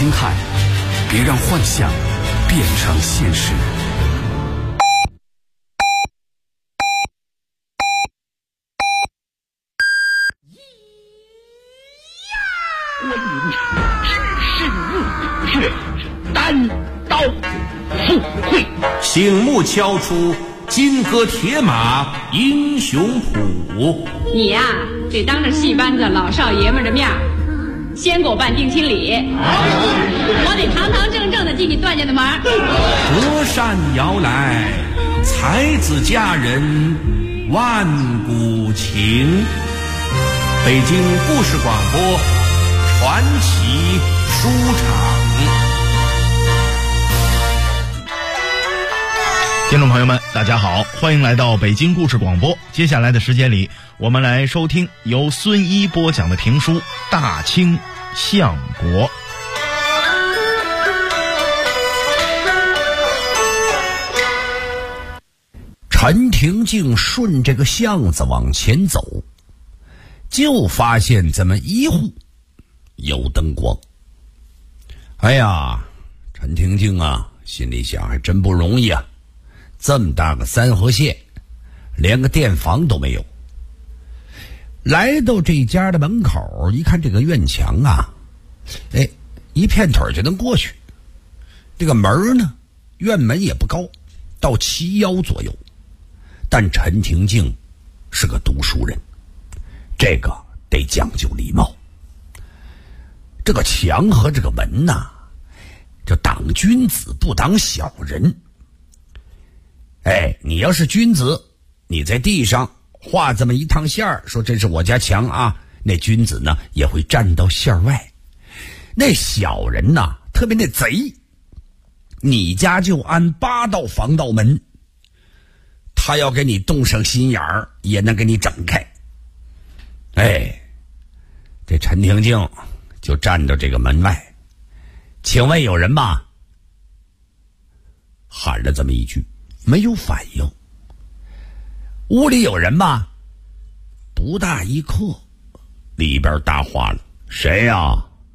心态，别让幻想变成现实。 关云长只身入血，单刀赴会， 醒目敲出金戈铁马英雄谱。 你呀，得当着戏班子老少爷们的面先给我办定亲礼，我得堂堂正正的进你段家的门。 隔山遥来，才子佳人万古情。北京故事广播传奇书场。 听众朋友们大家好，欢迎来到北京故事广播。接下来的时间里，我们来收听由孙一播讲的评书《大清相国》。 陈廷敬顺这个巷子往前走，就发现这么一户有灯光。哎呀，陈廷敬啊，心里想还真不容易啊，这么大个三河县，连个电房都没有。来到这家的门口，一看这个院墙啊，一片腿就能过去。这个门呢，院门也不高，到齐腰左右。但陈廷敬是个读书人，这个得讲究礼貌。这个墙和这个门呐，就挡君子不挡小人。你要是君子，你在地上画这么一趟线儿，说这是我家墙啊，那君子呢也会站到线外。那小人呐，特别那贼，你家就安8道防盗门，他要给你动上心眼儿，也能给你整开。这陈廷敬就站到这个门外，请问有人吗？喊了这么一句，没有反应。屋里有人吗？不大一刻，里边答话了，谁呀？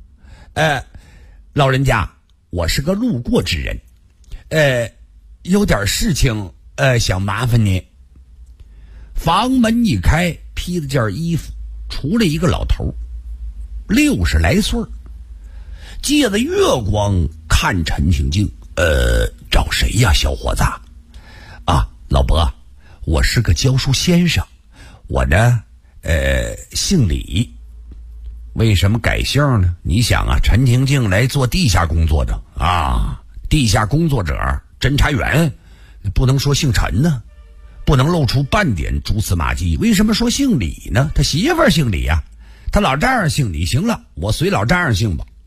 老人家，我是个路过之人，有点事情想麻烦您。房门一开，披了件衣服出来一个老头，60来岁，借着月光看陈廷敬，找谁呀，小伙子？啊，老伯，我是个教书先生，我呢姓李。为什么改姓呢？你想啊，陈廷敬来做地下工作的啊，地下工作者侦查员，不能说姓陈呢，不能露出半点蛛丝马迹。为什么说姓李呢？他媳妇儿姓李啊，他老丈人姓李。行了，我随老丈人姓吧。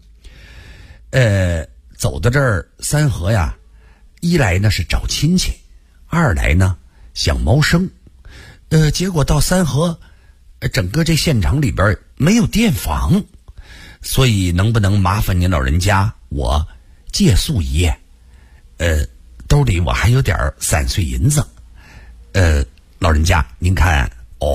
走到这儿三河呀，一来呢是找亲戚，二来呢想谋生。结果到三河，整个这县城里边没有电房，所以能不能麻烦您老人家我借宿一夜？兜里我还有点3碎银子，老人家您看。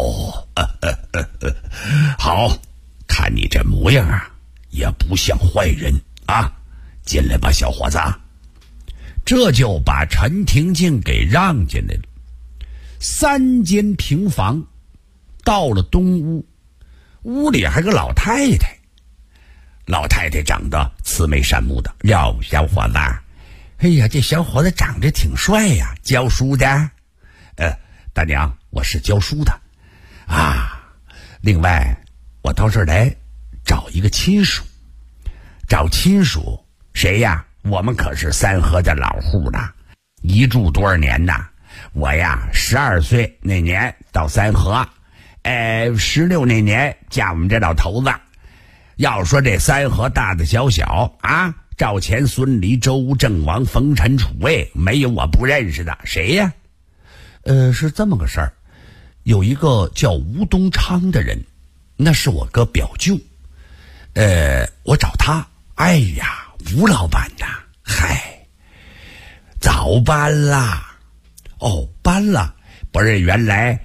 好，看你这模样啊，也不像坏人啊，进来吧，小伙子。这就把陈廷敬给让进来了。3间平房，到了东屋，屋里还有个老太太。老太太长得慈眉善目的，哟，小伙子，哎呀，这小伙子长得挺帅呀，教书的？大娘，我是教书的啊。另外，我到这儿来找一个亲属。找亲属？谁呀？我们可是三河的老户了，一住多少年呐？我呀，12岁那年到三河，16那年嫁我们这老头子。要说这三河大大小小啊，赵钱孙李周吴郑王冯陈楚卫，没有我不认识的。谁呀？是这么个事儿，有一个叫吴东昌的人，那是我个表舅。我找他，哎呀，吴老板呐，嗨，早搬啦。哦，搬了，不是原来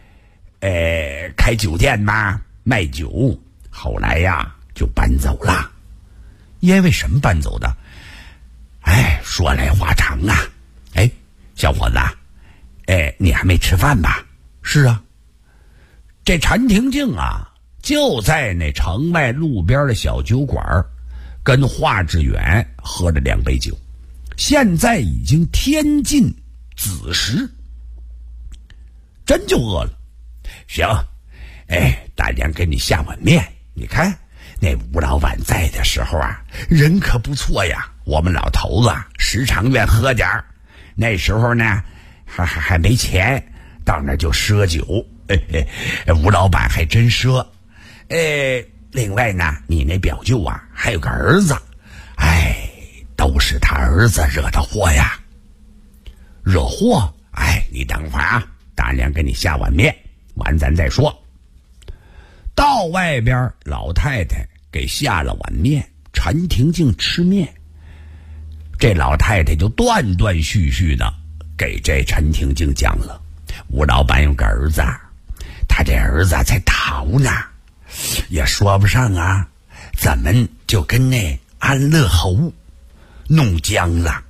开酒店吗？卖酒，后来呀就搬走了。 因为什么搬走的？哎，说来话长啊。哎，小伙子，哎，你还没吃饭吧？是啊。这陈廷敬啊，就在那城外路边的小酒馆跟华志远喝了2杯酒，现在已经天近子时，真就饿了。行，哎，大娘给你下碗面。你看那吴老板在的时候啊，人可不错呀。我们老头子时常愿喝点儿，那时候呢还没钱，到那就赊酒。吴老板还真赊。另外呢，你那表舅啊还有个儿子，哎，都是他儿子惹的祸呀。惹祸？哎，你等会儿啊，大娘给你下碗面，完咱再说。到外边，老太太给下了碗面，陈廷敬吃面。这老太太就断断续续的给这陈廷敬讲了，吴老板有个儿子，他这儿子在逃呢，也说不上啊，怎么就跟那安乐侯弄僵了？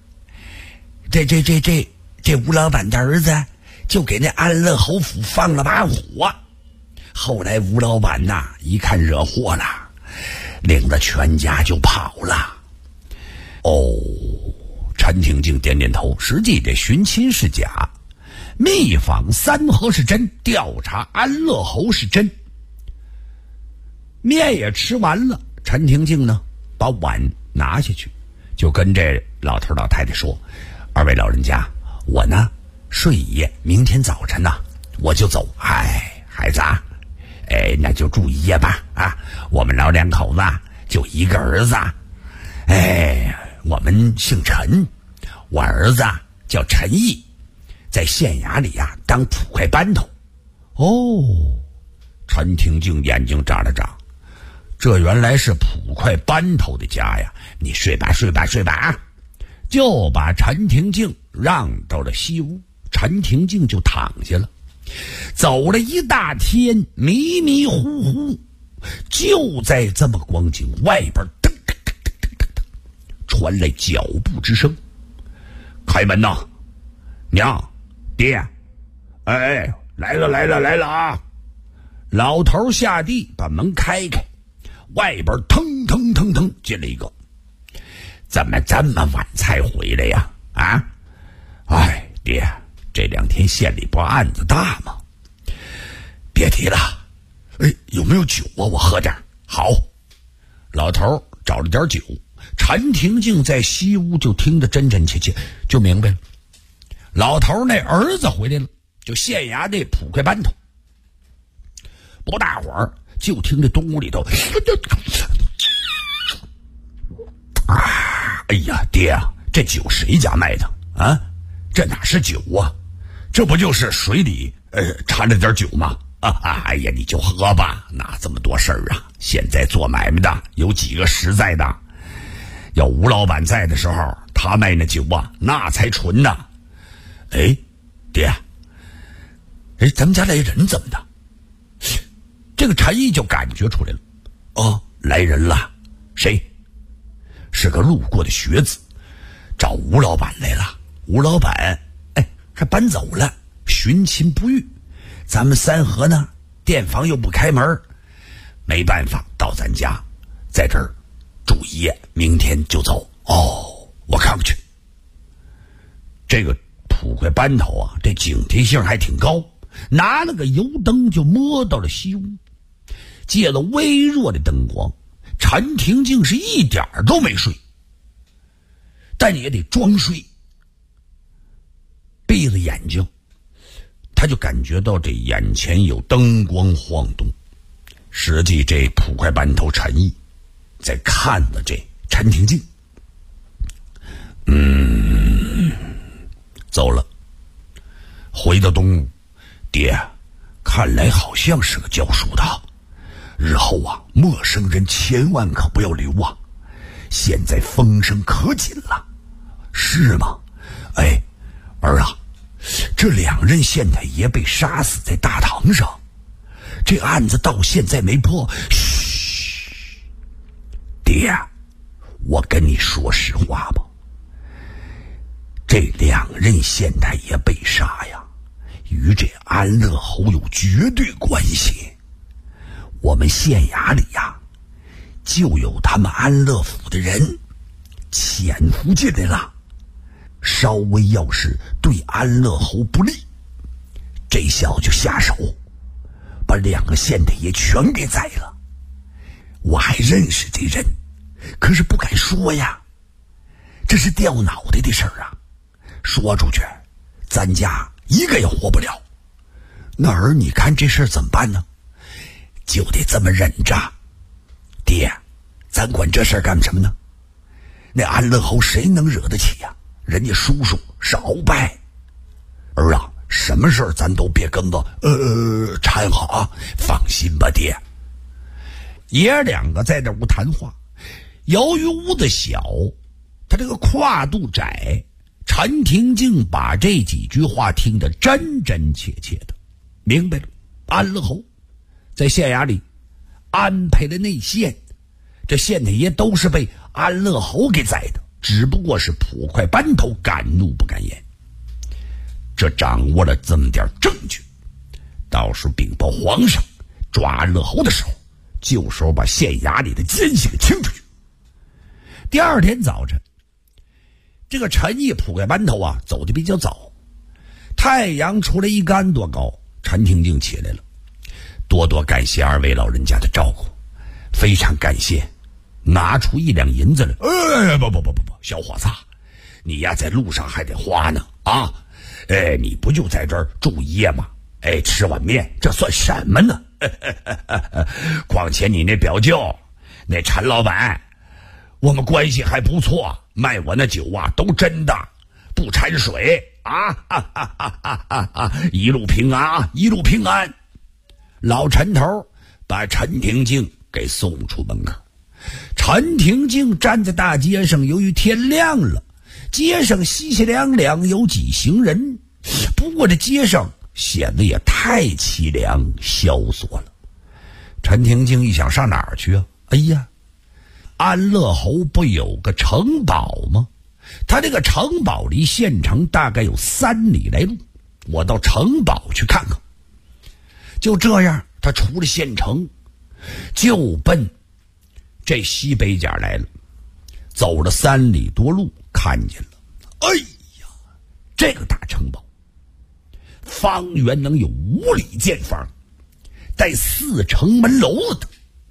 这吴老板的儿子就给那安乐侯府放了把火。后来吴老板呐，一看惹祸了，领着全家就跑了。哦，陈廷敬点点头，实际这寻亲是假，密访三河是真，调查安乐侯是真。面也吃完了，陈廷敬呢把碗拿下去，就跟这老头老太太说：“二位老人家，我呢睡一夜，明天早晨呢我就走。哎，孩子啊，哎，那就住一夜吧。啊，我们老两口子就一个儿子，哎，我们姓陈，我儿子叫陈毅，在县衙里呀当捕快班头。”哦，陈廷敬眼睛眨了眨，这原来是捕快班头的家呀！你睡吧，睡吧，睡吧啊！就把陈廷敬让到了西屋，陈廷敬就躺下了。走了一大天，迷迷糊糊，就在这么光景，外边噔噔噔噔噔噔传来脚步之声。开门呐！娘，爹，哎，来了来了来了啊！老头下地把门开开，外边腾腾腾腾进了一个。怎么这么晚才回来呀？啊！哎，爹，这2天县里不案子大吗？别提了。哎，有没有酒啊？我喝点。好。老头找了点酒，陈廷敬在西屋就听得真真切切，就明白了。老头那儿子回来了，就县衙那捕快班头。不大会儿，就听这东屋里头，哎呀，爹啊，这酒谁家卖的啊？这哪是酒啊？这不就是水里掺了点酒吗？哎呀，你就喝吧，哪这么多事儿啊？现在做买卖的有几个实在的？要吴老板在的时候，他卖那酒啊，那才纯呢。哎，爹，哎，咱们家来人怎么的？这个陈毅就感觉出来了。哦，来人了。谁？是个路过的学子，找吴老板来了。吴老板，哎，还搬走了，寻亲不遇。咱们三河呢，店房又不开门，没办法，到咱家，在这儿住一夜，明天就走。哦，我看过去。这个捕快班头啊，这警惕性还挺高，拿了个油灯就摸到了西屋，借了微弱的灯光，陈廷敬是一点都没睡，但也得装睡，闭了眼睛，他就感觉到这眼前有灯光晃动。实际这捕快班头陈毅在看了这陈廷敬。走了，回到东屋。爹，看来好像是个教书的，日后啊，陌生人千万可不要留啊，现在风声可紧了。是吗？哎，儿啊，这2任县太爷被杀死在大堂上，这案子到现在没破。嘘，爹， 我跟你说实话吧，这2任县太爷被杀呀，与这安乐侯有绝对关系。我们县衙里呀，就有他们安乐府的人潜伏进来了，稍微要是对安乐侯不利，这小子就下手，把2个县太爷全给宰了。我还认识这人，可是不敢说呀，这是掉脑袋的事儿啊，说出去咱家一个也活不了。那儿你看这事儿怎么办呢？就得这么忍着。爹，咱管这事儿干什么呢？那安乐侯谁能惹得起呀？人家叔叔是鳌拜。儿啊，什么事儿咱都别跟着掺和啊，放心吧爹。爷2个在这屋谈话，由于屋子小，他这个跨度窄，陈廷敬把这几句话听得真真切切的，明白了。安乐侯在县衙里安排了内线，这县太爷都是被安乐侯给宰的，只不过是捕快班头敢怒不敢言。这掌握了这么点证据，到时候禀报皇上抓安乐侯的时候，就时候把县衙里的奸细给清出去。第2天早晨，这个陈毅捕快班头啊走得比较早，太阳出来1竿多高，陈廷敬起来了。多多感谢2位老人家的照顾，非常感谢。拿出1两银子来。不，小伙子，你呀在路上还得花呢啊！你不就在这儿住1夜吗？吃碗面，这算什么呢？况且你那表舅，那陈老板，我们关系还不错，卖我那酒啊都真的，不掺水啊！一路平安，一路平安。老陈头把陈廷敬给送出门口。陈廷敬站在大街上，由于天亮了，街上稀稀凉凉有几行人，不过这街上显得也太凄凉萧索了。陈廷敬一想，上哪儿去啊？哎呀，安乐侯不有个城堡吗？他这个城堡离县城大概有3里来路，我到城堡去看看。就这样，他出了县城，就奔这西北角来了。走了3里多路，看见了，哎呀，这个大城堡方圆能有5里见方，带4城门楼子的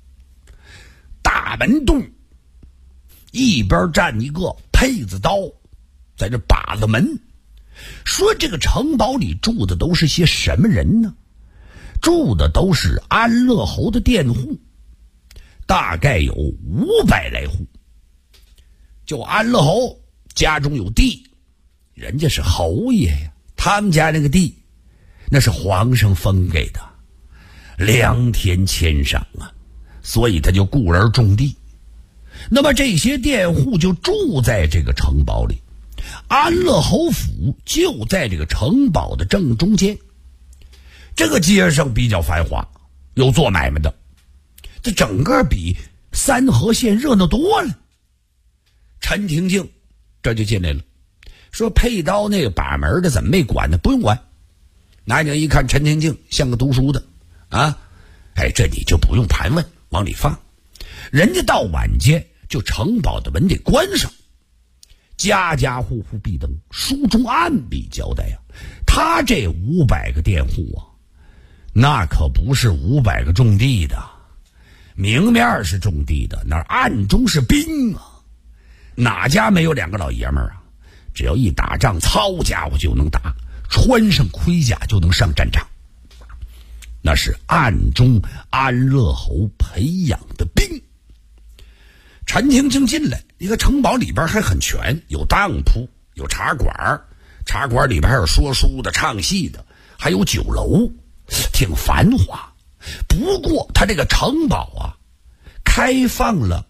大门洞，一边站一个佩子刀在这把着门。说这个城堡里住的都是些什么人呢？住的都是安乐侯的佃户，大概有500来户。就安乐侯家中有地，人家是侯爷呀，他们家那个地那是皇上封给的，良田千赏啊，所以他就雇人种地。那么这些佃户就住在这个城堡里，安乐侯府就在这个城堡的正中间。这个街上比较繁华，有做买卖的，这整个比三河县热闹多了。陈廷敬这就进来了，说佩刀那个把门的怎么没管呢？不用管。拿着一看陈廷敬像个读书的啊，这你就不用盘问，往里放。人家到晚间就城堡的门得关上，家家户户闭灯。书中暗笔交代啊，他这500个佃户啊，那可不是500个种地的，明面是种地的，那暗中是兵啊。哪家没有2个老爷们儿啊？只要一打仗，操家伙就能打，穿上盔甲就能上战场。那是暗中安乐侯培养的兵。陈廷敬进来，一个城堡里边还很全，有当铺，有茶馆，茶馆里边还有说书的、唱戏的，还有酒楼，挺繁华。不过他这个城堡啊，开放了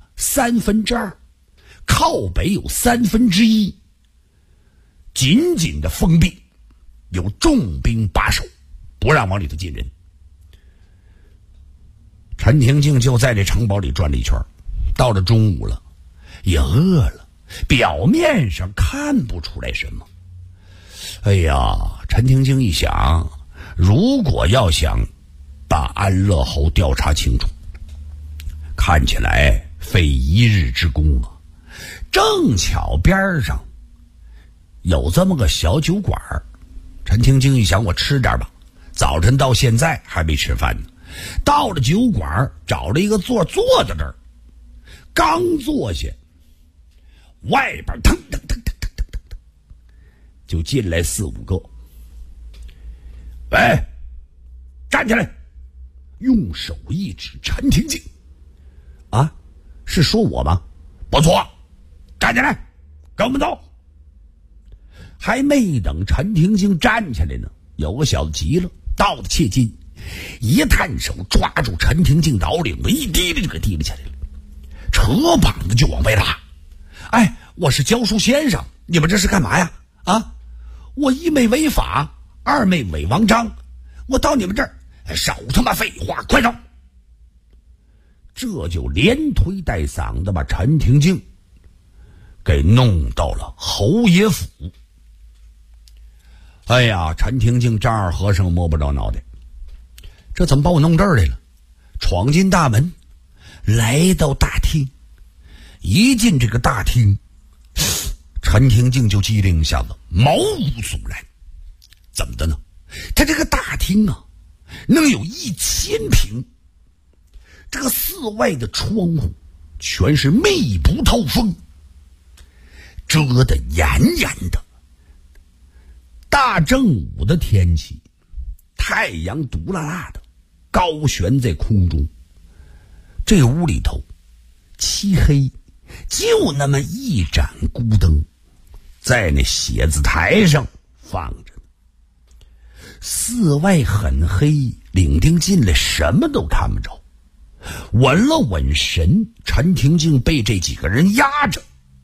2/3，靠北有1/3，紧紧的封闭，有重兵把守，不让往里头进人。陈廷敬就在这城堡里转了一圈，到了中午了， 也饿了，表面上看不出来什么。哎呀，陈廷敬一想，如果要想把安乐侯调查清楚，看起来费一日之功啊。正巧边上有这么个小酒馆，陈廷敬一想，我吃点吧，早晨到现在还没吃饭呢。到了酒馆，找了一个座坐在这儿，刚坐下，外边腾腾腾腾腾腾腾就进来4、5个。喂，站起来！用手一指陈廷敬。啊，是说我吗？不错，站起来，跟我们走。还没等陈廷敬站起来呢，有个小子急了，到了切近，一探手抓住陈廷敬倒领子，一提溜就给提了起来了，扯膀子就往外拉。哎，我是教书先生，你们这是干嘛呀？啊，我一没违法，二没违王章，我到你们这儿少他妈废话，快走！这就连推带搡的把陈廷敬给弄到了侯爷府。哎呀，陈廷敬丈二和尚摸不着脑袋，这怎么把我弄这儿来了？闯进大门，来到大厅，一进这个大厅，陈廷敬就机灵一下子，毛骨悚然。怎么的呢？他这个大厅啊，能有1000平，这个4外的窗户全是密不透风，遮得严严的。大正午的天气，太阳毒辣辣的高悬在空中，这屋里头漆黑，就那么一盏孤灯在那写字台上放着。4外很黑，领丁进来什么都看不着。稳了稳神，陈廷敬被这几个人压着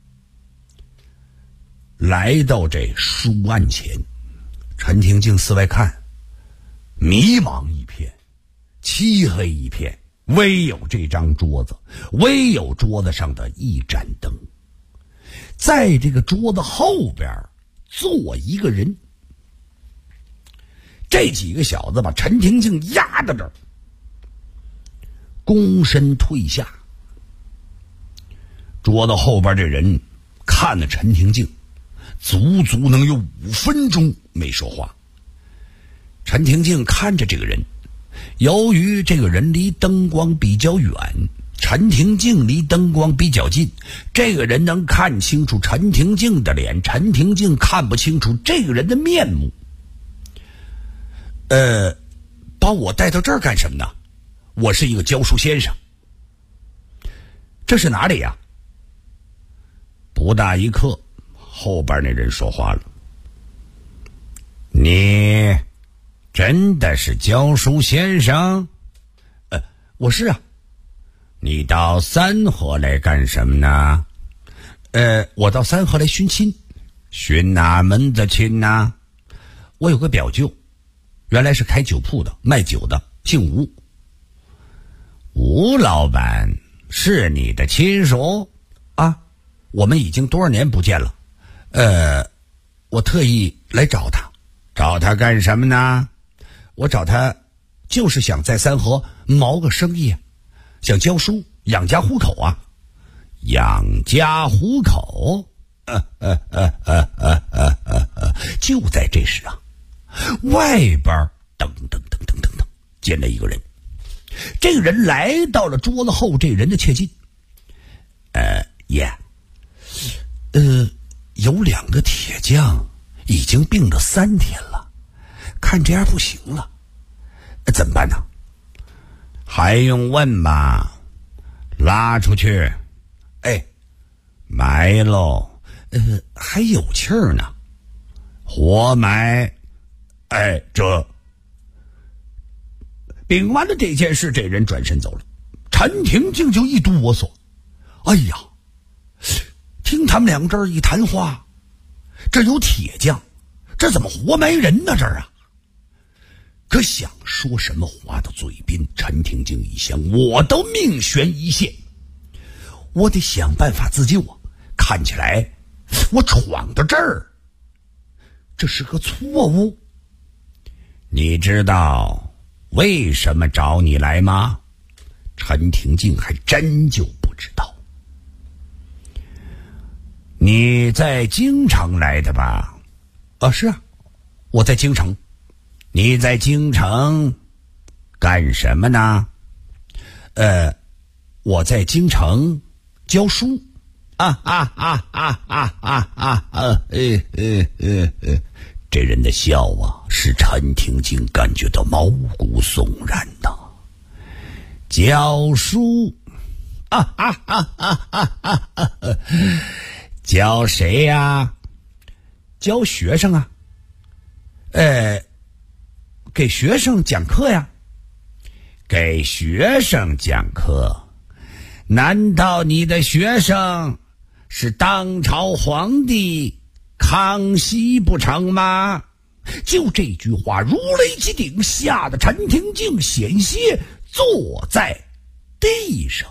来到这书案前。陈廷敬四外看，迷茫一片，漆黑一片，唯有这张桌子，唯有桌子上的一盏灯。在这个桌子后边坐一个人，这几个小子把陈廷敬压到这儿，躬身退下。桌子后边这人看了陈廷敬足足能有5分钟没说话。陈廷敬看着这个人，由于这个人离灯光比较远，陈廷敬离灯光比较近，这个人能看清楚陈廷敬的脸，陈廷敬看不清楚这个人的面目。把我带到这儿干什么呢？我是一个教书先生。这是哪里呀？不大一刻，后边那人说话了：你真的是教书先生？我是啊。你到三河来干什么呢？我到三河来寻亲。寻哪门子亲呢？我有个表舅，原来是开酒铺的，卖酒的，姓吴。吴老板是你的亲属啊？我们已经多少年不见了。我特意来找他。找他干什么呢？我找他就是想在三河谋个生意，想教书养家糊口啊。养家糊口？就在这时啊，外边噔噔噔噔噔噔进来一个人。这个人来到了桌子后这人的切近。有2个铁匠已经病了3天了，看这样不行了，怎么办呢？还用问吗？拉出去。埋喽。还有气儿呢。活埋。这禀完了这件事，这人转身走了。陈廷敬就一哆嗦。哎呀，听他们2个这儿一谈话，这有铁匠，这怎么活埋人呢？这儿啊！可想说什么话到嘴边，陈廷敬一想，我都命悬一线， 我得想办法自救啊！看起来我闯到这儿，这是个错误。你知道为什么找你来吗？陈廷敬还真就不知道。你在京城来的吧？是啊，我在京城。你在京城干什么呢？我在京城教书。这人的笑啊，使陈廷敬感觉到毛骨悚然呐。教书，教谁呀？教学生啊。给学生讲课呀。给学生讲课？难道你的学生是当朝皇帝康熙不成吗？就这句话如雷击顶，吓得陈廷敬险些坐在地上。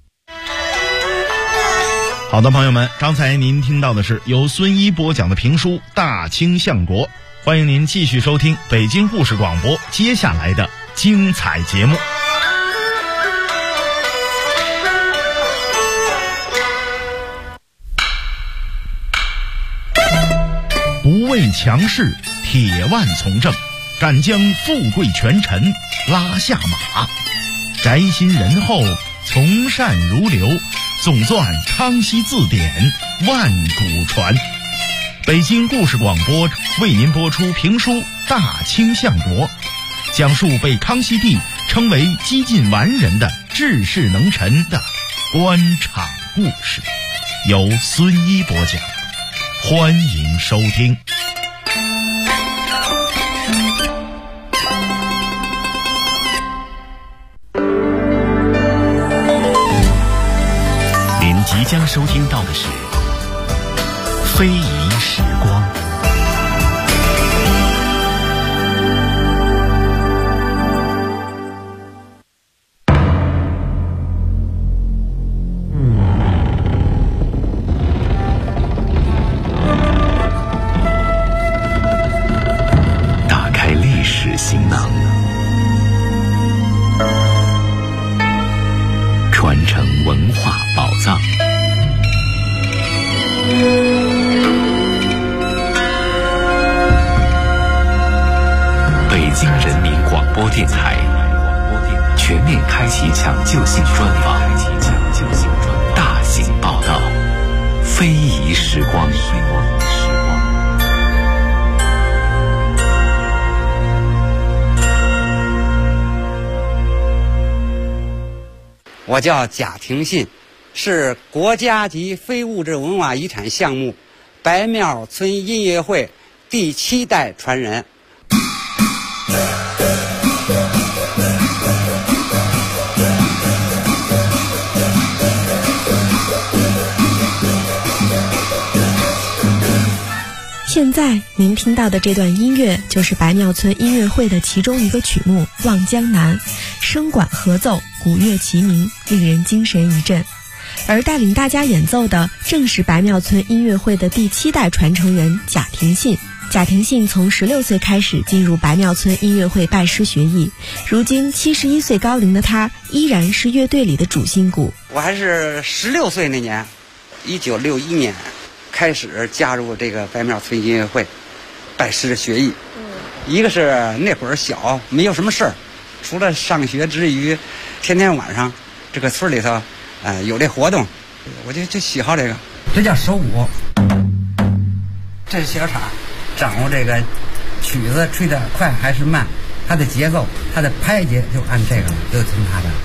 好的，朋友们，刚才您听到的是由孙一播讲的评书《大清相国》，欢迎您继续收听北京故事广播接下来的精彩节目。不畏强势，铁腕从政，敢将富贵权臣拉下马，宅心仁厚，从善如流，总纂康熙字典，万古传。北京故事广播为您播出评书《大清相国》，讲述被康熙帝称为几近完人的治世能臣的官场故事，由孙一播讲，欢迎收听。 您即将收听到的是非遗时光。打开历史行囊，传承文化宝藏。北京人民广播电台全面开启抢救性专访，大型报道，非遗时光。 我叫贾廷信，是国家级非物质文化遗产项目白庙村音乐会第7代传人。 现在您听到的这段音乐就是白庙村音乐会的其中一个曲目《望江南》，声管合奏，鼓乐齐鸣，令人精神一振。而带领大家演奏的正是白庙村音乐会的第7代传承人贾廷信。贾廷信从16岁开始进入白庙村音乐会拜师学艺，如今71岁高龄的他依然是乐队里的主心骨。 我还是16岁那年，1961年开始加入这个白庙村音乐会，拜师学艺。一个是那会儿小，没有什么事儿，除了上学之余，天天晚上这个村里头，有这活动，我就喜好这个。这叫手鼓，这是小叉，掌握这个曲子吹得快还是慢，它的节奏，它的拍节就按这个了，就听它的。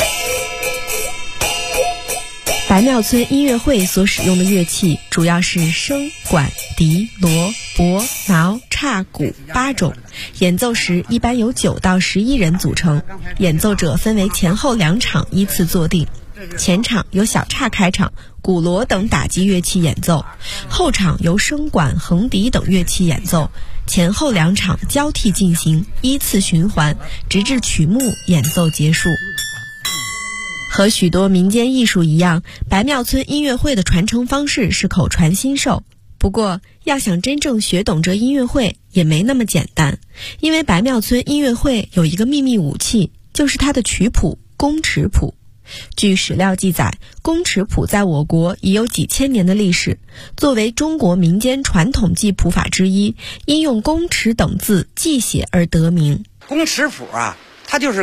白庙村音乐会所使用的乐器主要是笙、管、笛、锣、钹、挠、叉、鼓8种，演奏时一般由9到11人组成，演奏者分为前后2场依次坐定。前场由小叉开场，鼓锣等打击乐器演奏，后场由笙管、横笛等乐器演奏，前后2场交替进行，依次循环，直至曲目演奏结束。 和许多民间艺术一样，白庙村音乐会的传承方式是口传心授。不过，要想真正学懂这音乐会也没那么简单，因为白庙村音乐会有一个秘密武器，就是它的曲谱宫尺谱。据史料记载，宫尺谱在我国已有几千年的历史，作为中国民间传统记谱法之一，因用宫尺等字记写而得名。 宫尺谱啊，它就是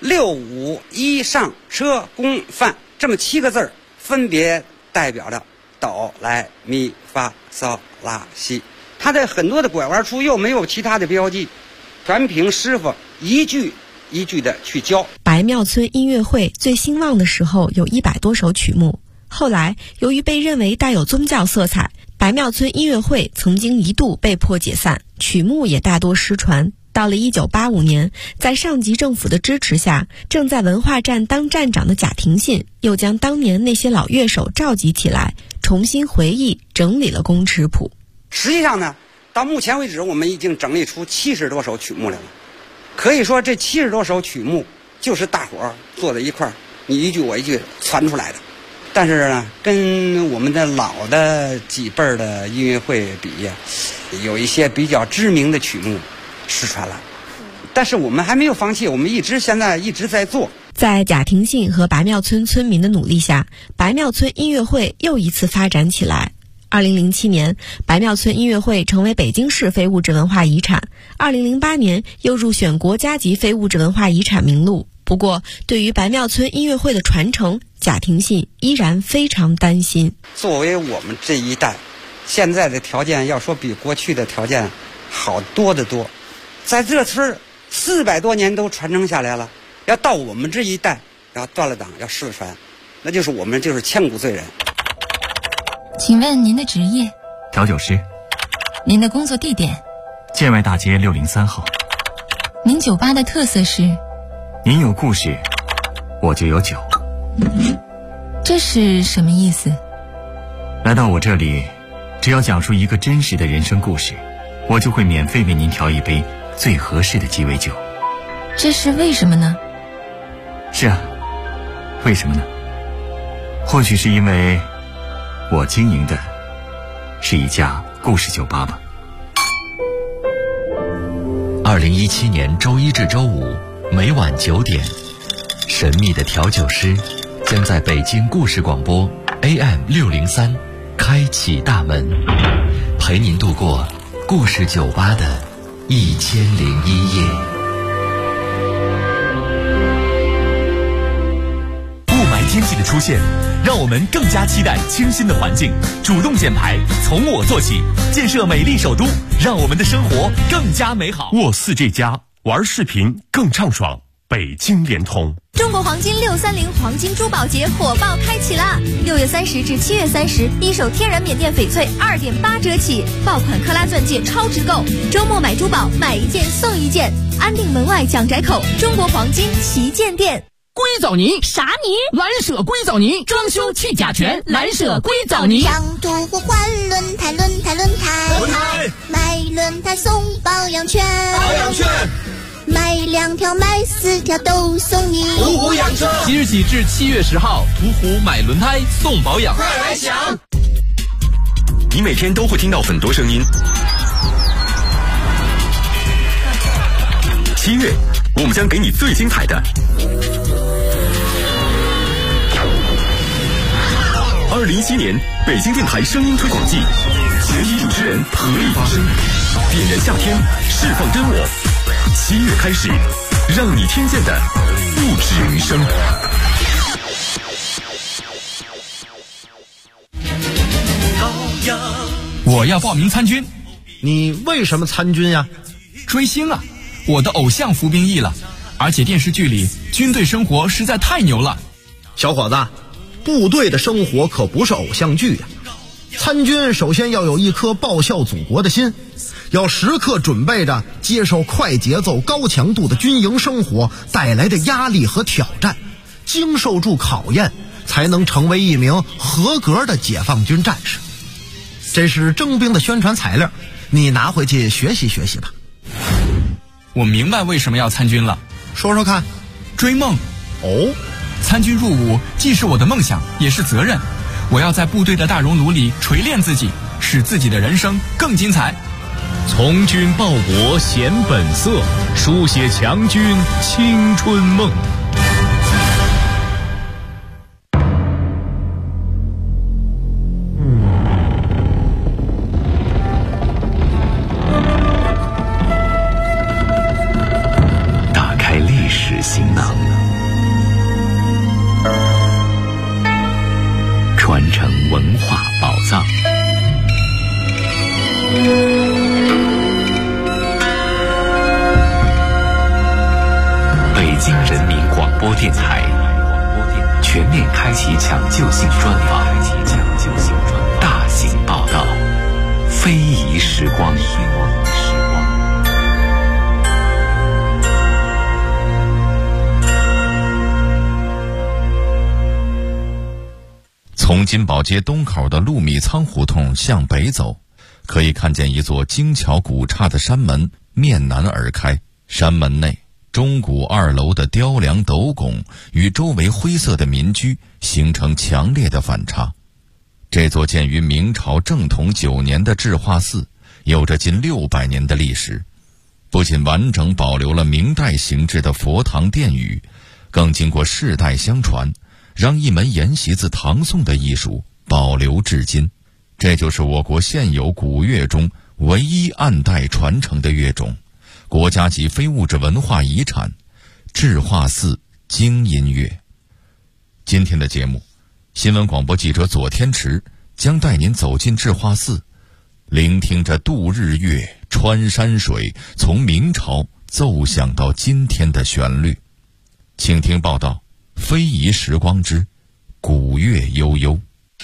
6、5、1上车宫范这么7个字儿，分别代表着哆来咪发嗦拉西。它的很多的拐弯处又没有其他的标记，全凭师傅一句一句的去教。 白庙村音乐会最兴旺的时候有100多首曲目，后来由于被认为带有宗教色彩，白庙村音乐会曾经一度被迫解散，曲目也大多失传。到了1985年，在上级政府的支持下，正在文化站当站长的贾廷信又将当年那些老乐手召集起来，重新回忆整理了宫尺谱。 实际上呢，到目前为止我们已经整理出70多首曲目来了。可以说这70多首曲目就是大伙儿坐在一块儿，你一句我一句传出来的。但是呢，跟我们的老的几辈儿的音乐会比呀，有一些比较知名的曲目失传了，但是我们还没有放弃，我们现在一直在做。 在贾廷信和白庙村村民的努力下，白庙村音乐会又一次发展起来。2007年，白庙村音乐会成为北京市非物质文化遗产，2008年又入选国家级非物质文化遗产名录。不过，对于白庙村音乐会的传承，贾廷信依然非常担心。 作为我们这一代，现在的条件要说比过去的条件好多得多。在这村400多年都传承下来了，要到我们这一代要断了档要失传，那就是我们就是千古罪人。 请问您的职业？ 调酒师。 您的工作地点？ 建外大街603号。 您酒吧的特色是？ 您有故事，我就有酒。 这是什么意思？ 来到我这里，只要讲述一个真实的人生故事，我就会免费为您调一杯最合适的鸡尾酒。 这是为什么呢？ 是啊，为什么呢？或许是因为我经营的是一家故事酒吧吧。 2017年周一至周五每晚9点，神秘的调酒师将在北京故事广播 AM603开启大门，陪您度过故事酒吧的1001夜。 天气的出现，让我们更加期待清新的环境。主动减排，从我做起，建设美丽首都，让我们的生活更加美好。 沃4G+玩视频更畅爽，北京联通。 中国黄金630黄金珠宝节火爆开启啦！6月30至7月30，一手天然缅甸翡翠2.8折起，爆款克拉钻戒超值购，周末买珠宝买1件送1件，安定门外蒋宅口中国黄金旗舰店。 硅藻泥啥泥？ 蓝舍硅藻泥，装修去甲醛，蓝舍硅藻泥。 长途换轮胎，买轮胎送保养券，买2条买4条都送你。 途虎养车，即日起至7月10号，途虎买轮胎送保养，快来抢！ 你每天都会听到很多声音。7月，我们将给你最精彩的。2017年北京电台声音推广季，全体主持人合力发声，点燃夏天，释放真我。7月开始，让你听见的不止于声。 我要报名参军。 你为什么参军呀？ 追星啊！我的偶像服兵役了，而且电视剧里军队生活实在太牛了。 小伙子，部队的生活可不是偶像剧呀。参军首先要有一颗报效祖国的心，要时刻准备着接受快节奏高强度的军营生活带来的压力和挑战，经受住考验，才能成为一名合格的解放军战士。这是征兵的宣传材料，你拿回去学习学习吧。 我明白为什么要参军了。 说说看。 追梦。 哦， 参军入伍既是我的梦想，也是责任。我要在部队的大熔炉里锤炼自己，使自己的人生更精彩。 从军报国显本色，书写强军青春梦。 打开历史行囊，传承文化宝藏。北京人民广播电台全面开启抢救性专访，大型报道，非遗时光。从金宝街东口的陆米仓胡同向北走，可以看见一座精巧古刹的山门面南而开，山门内钟鼓2楼的雕梁斗拱与周围灰色的民居形成强烈的反差。这座建于明朝正统9年的智化寺有着近600年的历史，不仅完整保留了明代形制的佛堂殿宇，更经过世代相传，让一门沿袭自唐宋的艺术保留至今。这就是我国现有古乐中唯一按代传承的乐种，国家级非物质文化遗产智化寺京音乐。今天的节目，新闻广播记者左天池将带您走进智化寺，聆听着度日月穿山水从明朝奏响到今天的旋律。请听报道，非遗时光之古乐悠悠。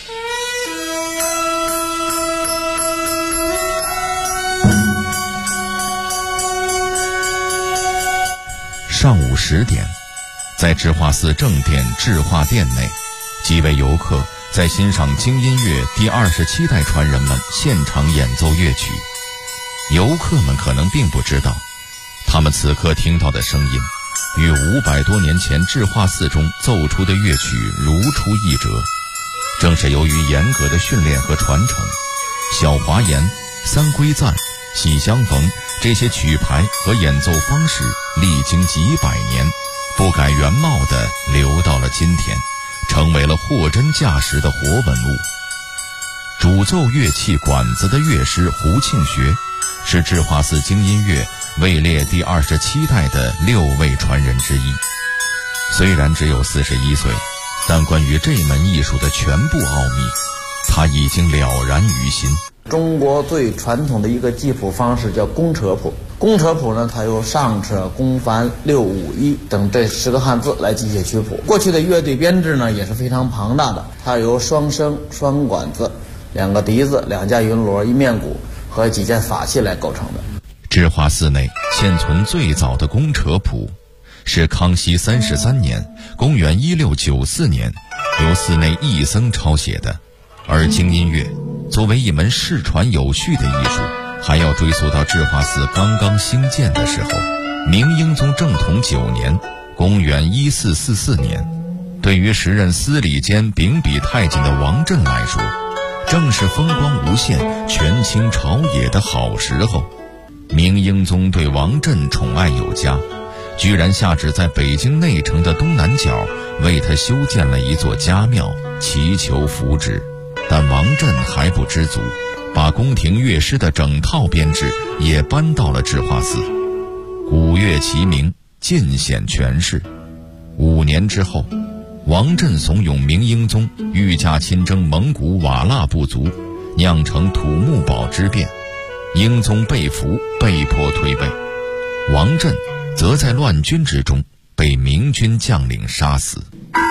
上午10点，在智化寺正殿智化殿内，几位游客在欣赏京音乐第27代传人们现场演奏乐曲。游客们可能并不知道，他们此刻听到的声音与500多年前智化寺中奏出的乐曲如出一辙。正是由于严格的训练和传承，小华言、三归赞、喜相逢这些曲牌和演奏方式历经几百年，不改原貌地留到了今天，成为了货真价实的活文物。主奏乐器管子的乐师胡庆学是智化寺京音乐位列第27代的6位传人之一。虽然只有41岁，但关于这门艺术的全部奥秘，他已经了然于心。 中国最传统的一个记谱方式叫公车谱。公车谱呢，它由上车、公繁、六五一等这10个汉字来记写曲谱。过去的乐队编制呢也是非常庞大的，它由双笙、双管子、2个笛子、2架云锣、1面鼓和几件法器来构成的。 智化寺内现存最早的公车谱是康熙33年公元1694年由寺内义僧抄写的。而京音乐作为一门世传有序的艺术，还要追溯到智化寺刚刚兴建的时候，明英宗正统9年公元1444年。对于时任司礼监秉笔太监的王振来说，正是风光无限、权倾朝野的好时候。明英宗对王振宠爱有加，居然下旨在北京内城的东南角为他修建了一座家庙，祈求福祉。但王振还不知足，把宫廷乐师的整套编制也搬到了智化寺，古乐齐鸣，尽显权势。5年之后，王振怂恿明英宗御驾亲征蒙古瓦剌部族，酿成土木堡之变，英宗被俘，被迫退位。王振则在乱军之中被明军将领杀死。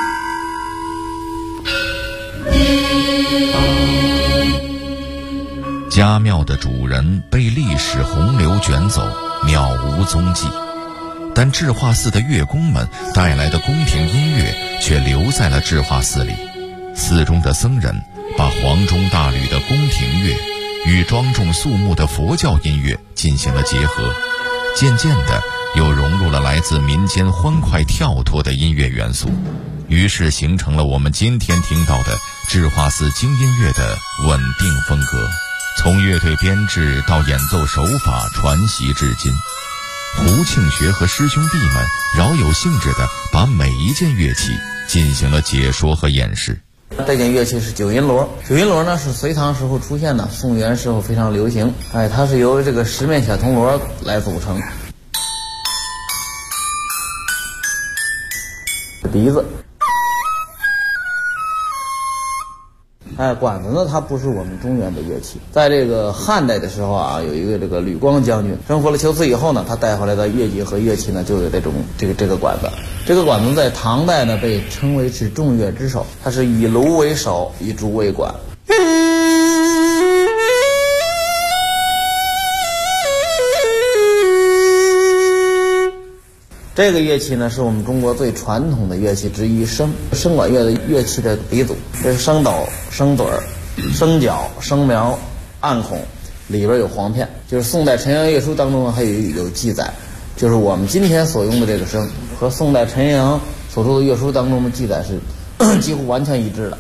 家庙的主人被历史洪流卷走，渺无踪迹，但智化寺的乐工们带来的宫廷音乐却留在了智化寺里。寺中的僧人把黄钟大吕的宫廷乐与庄重肃穆的佛教音乐进行了结合，渐渐地又融入了来自民间欢快跳脱的音乐元素。 于是形成了我们今天听到的智化寺京音乐的稳定风格，从乐队编制到演奏手法传习至今。胡庆学和师兄弟们饶有兴致地把每一件乐器进行了解说和演示。 这件乐器是九音锣，九音锣呢是隋唐时候出现的，宋元时候非常流行。它是由这个10面小铜锣来组成。笛子，管子呢，它不是我们中原的乐器。在这个汉代的时候啊，有一个这个吕光将军征服了龟兹以后呢，他带回来的乐器和乐器呢，就有这个管子。这个管子在唐代呢，被称为是众乐之首，它是以芦为首，以竹为管。这个乐器呢，是我们中国最传统的乐器之一，笙管乐的乐器的鼻祖。这是笙斗、笙嘴、笙角、笙苗、暗孔，里边有簧片。就是宋代陈阳乐书当中还有记载，就是我们今天所用的这个笙和宋代陈阳所著的乐书当中的记载是几乎完全一致的。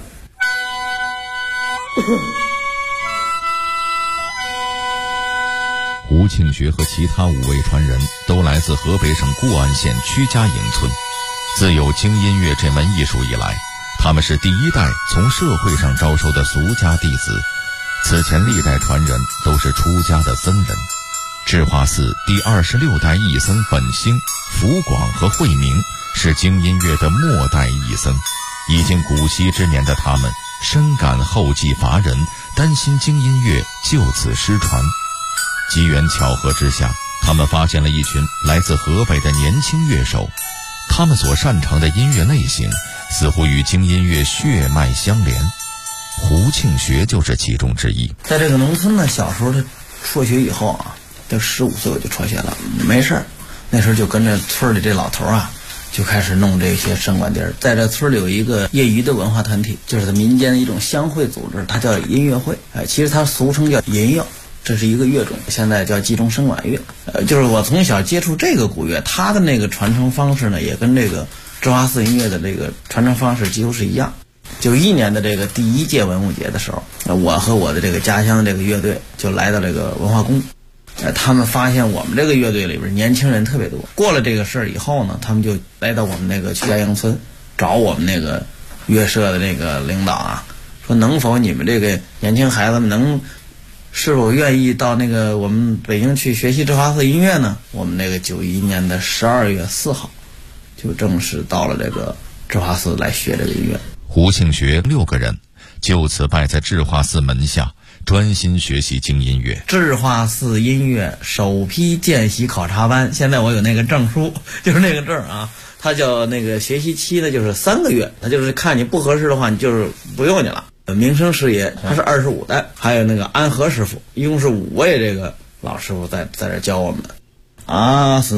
胡庆学和其他5位传人都来自河北省固安县曲家营村。自有京音乐这门艺术以来，他们是第一代从社会上招收的俗家弟子，此前历代传人都是出家的僧人。智化寺第26代义僧本兴、福广和慧明是京音乐的末代义僧。已经古稀之年的他们深感后继乏人，担心京音乐就此失传。机缘巧合之下，他们发现了一群来自河北的年轻乐手，他们所擅长的音乐类型似乎与京音乐血脉相连。胡庆学就是其中之一。 在这个农村呢，小时候他辍学以后啊，就15岁我就辍学了，没事儿，那时候就跟着村里这老头啊，就开始弄这些笙管笛。在这村里有一个业余的文化团体，就是民间的一种乡会组织，它叫音乐会，其实它俗称叫银乐。这是一个乐种，现在叫集中笙管乐。就是我从小接触这个古乐，它的那个传承方式呢，也跟这个智化寺音乐的这个传承方式几乎是一样。91年的这个第1届文物节的时候，我和我的这个家乡的这个乐队就来到这个文化宫。他们发现我们这个乐队里边年轻人特别多。过了这个事儿以后呢，他们就来到我们那个曲家营村，找我们那个乐社的那个领导啊，说能否你们这个年轻孩子们是否愿意到那个我们北京去学习智化寺音乐呢？我们那个91年的12月4号就正式到了这个智化寺来学这个音乐。 胡庆学6个人就此拜在智化寺门下，专心学习京音乐。 智化寺音乐首批见习考察班，现在我有那个证书，就是那个证啊，它叫那个学习期呢，就是3个月，它就是看你不合适的话，你就是不用你了。名声师爷他是25代，还有那个安和师傅，一共是5位这个老师傅在这教我们的。阿斯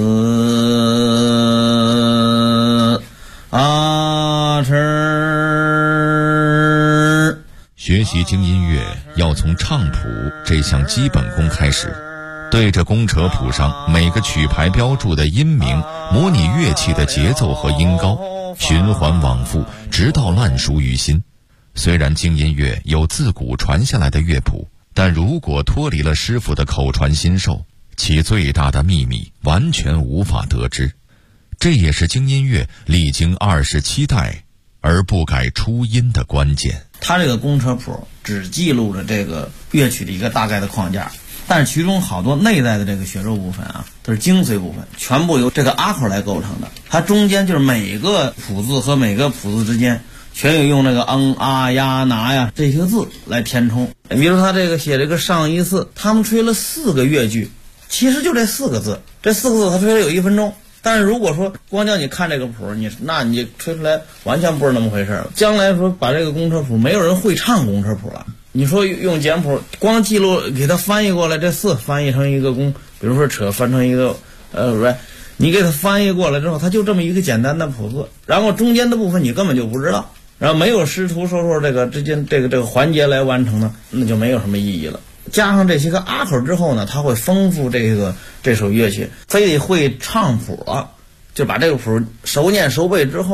阿吃。 学习京音乐要从唱谱这项基本功开始，对着弓扯谱上每个曲牌标注的音名，模拟乐器的节奏和音高，循环往复，直到烂熟于心。虽然京音乐有自古传下来的乐谱，但如果脱离了师傅的口传心授，其最大的秘密完全无法得知。这也是京音乐历经27代而不改初音的关键。 它这个弓扯谱只记录了这个乐曲的一个大概的框架，但是其中好多内在的这个血肉部分啊，都是精髓部分，全部由这个阿口来构成的。它中间就是每个谱字和每个谱字之间全有用那个啊呀拿呀这些字来填充。比如他这个写这个上一次，他们吹了4个乐句，其实就这4个字，这4个字他吹了有1分钟。但是如果说光叫你看这个谱，你吹出来完全不是那么回事儿。将来说把这个弓扯谱，没有人会唱弓扯谱了。你说用简谱光记录给它翻译过来，这4翻译成一个弓，比如说扯翻成一个你给它翻译过来之后，它就这么一个简单的谱字，然后中间的部分你根本就不知道，然后没有师徒授受这个之间这个环节来完成呢，那就没有什么意义了。加上这些个阿口之后呢，它会丰富这首乐器，非得会唱谱了，就把这个谱熟念熟背之后，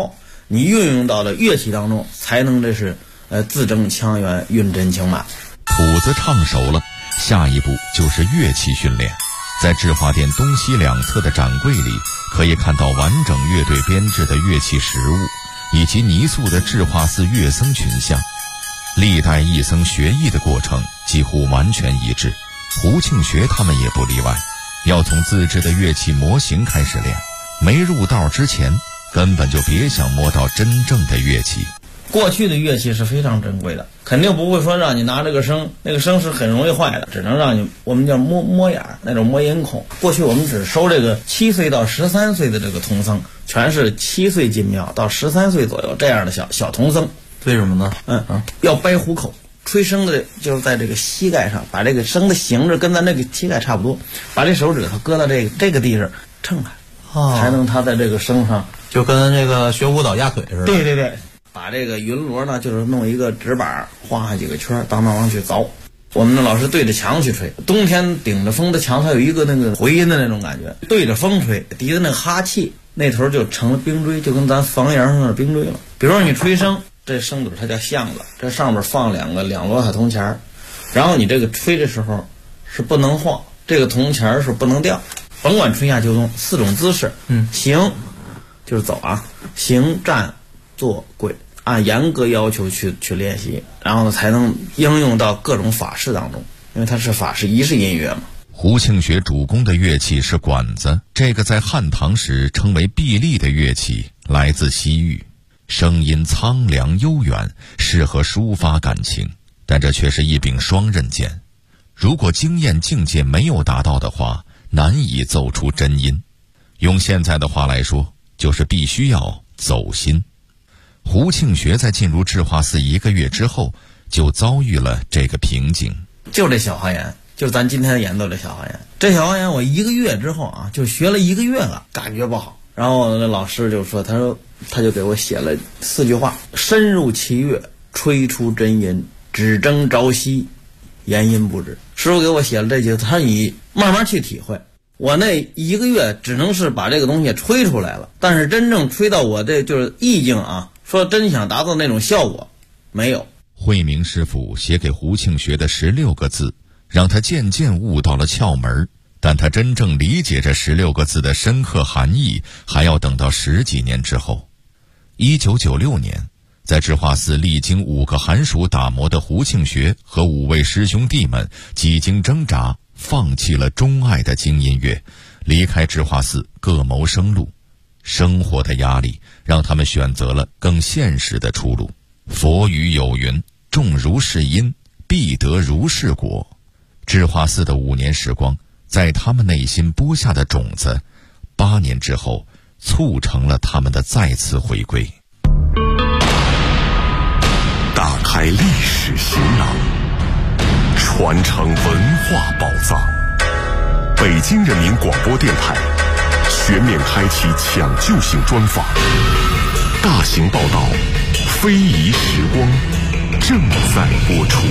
你运用到了乐器当中，才能这是字正腔圆，韵真情满。 谱子唱熟了，下一步就是乐器训练。在制画店东西两侧的展柜里，可以看到完整乐队编制的乐器实物，以及泥塑的智化寺乐僧群像。历代义僧学艺的过程几乎完全一致，胡庆学他们也不例外，要从自制的乐器模型开始练，没入道之前根本就别想摸到真正的乐器。 过去的乐器是非常珍贵的，肯定不会说让你拿这个笙，那个笙是很容易坏的，只能让你我们叫摸眼那种摸音孔。过去我们只收这个7岁到13岁的这个童僧，全是7岁进庙到13岁左右这样的小童僧。 为什么呢？ 要掰虎口，吹笙的就是在这个膝盖上，把这个笙的形制跟咱这个膝盖差不多，把这手指头搁到这个地上撑开，才能他在这个笙上就跟这个学舞蹈压腿似的。 对对对。把这个云锣呢，就是弄一个纸板画上几个圈，当往去凿。我们的老师对着墙去吹，冬天顶着风的墙，它有一个那个回音的那种感觉，对着风吹，底下那个哈气，那头就成了冰锥，就跟咱房檐上的冰锥了。比如说你吹笙，这笙嘴它叫巷子，这上面放两摞小铜钱，然后你这个吹的时候是不能晃，这个铜钱是不能掉，甭管吹下就动4种姿势。行就是走啊，行站坐跪，按严格要求去练习，然后呢才能应用到各种法事当中，因为它是法事仪式音乐嘛。 胡庆学主攻的乐器是管子，这个在汉唐时称为碧丽的乐器，来自西域，声音苍凉悠远，适合抒发感情，但这却是一柄双刃剑。如果经验境界没有达到的话，难以奏出真音。用现在的话来说，就是必须要走心。胡庆学在进入智化寺1个月之后，就遭遇了这个瓶颈。 就这小花言，就是咱今天演奏这小花言。这小花言我1个月之后啊，就学了1个月了，感觉不好。然后那老师就说，他就给我写了4句话：深入其乐，吹出真音，只争朝夕，言音不止。师傅给我写了这句，他你慢慢去体会。我那1个月只能是把这个东西吹出来了，但是真正吹到我这就是意境啊，说真想达到那种效果，没有。 慧明师傅写给胡庆学的16个字，让他渐渐悟到了窍门，但他真正理解这16个字的深刻含义，还要等到10几年之后。1996年，在智化寺历经5个寒暑打磨的胡庆学和5位师兄弟们几经挣扎，放弃了钟爱的京音乐，离开智化寺各谋生路。生活的压力让他们选择了更现实的出路。佛语有云，种如是因，必得如是果。智化寺的5年时光，在他们内心播下的种子，8年之后促成了他们的再次回归。 打开历史行囊，传承文化宝藏。北京人民广播电台全面开启抢救性专访，大型报道，非遗时光正在播出。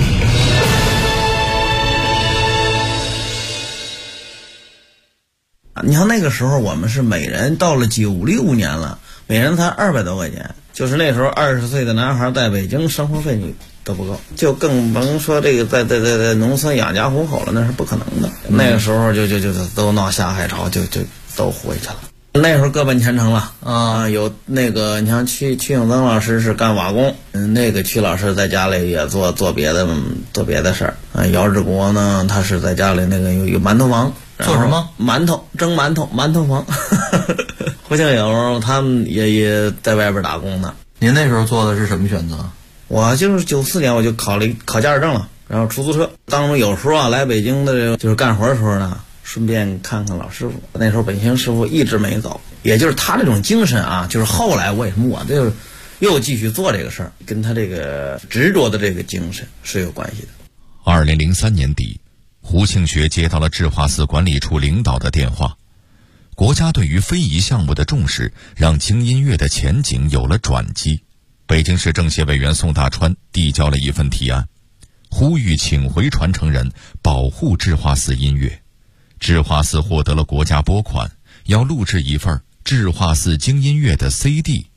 你看那个时候我们是每人到了96年了，每人才200多块钱，就是那时候20岁的男孩在北京生活费你都不够，就更甭说这个在农村养家糊口了，那是不可能的。那个时候就都闹下海潮，就都回去了。那时候各奔前程了啊！有那个你像曲永增老师是干瓦工，那个曲老师在家里也做别的事儿。姚志国呢，他是在家里那个有馒头房。 做什么？ 馒头，蒸馒头房。胡庆友他们也在外边打工呢。 您那时候做的是什么选择？ 我就是94年我就考驾驶证了，然后出租车。当中有时候啊来北京的就是干活的时候呢，顺便看看老师傅。那时候本兴师傅一直没走，也就是他这种精神啊，就是后来为什么我就是又继续做这个事儿，跟他这个执着的这个精神是有关系的。 2003年底，胡庆学接到了智化寺管理处领导的电话。国家对于非遗项目的重视，让京音乐的前景有了转机。北京市政协委员宋大川递交了一份提案，呼吁请回传承人，保护智化寺音乐。智化寺获得了国家拨款，要录制一份智化寺京音乐的 CD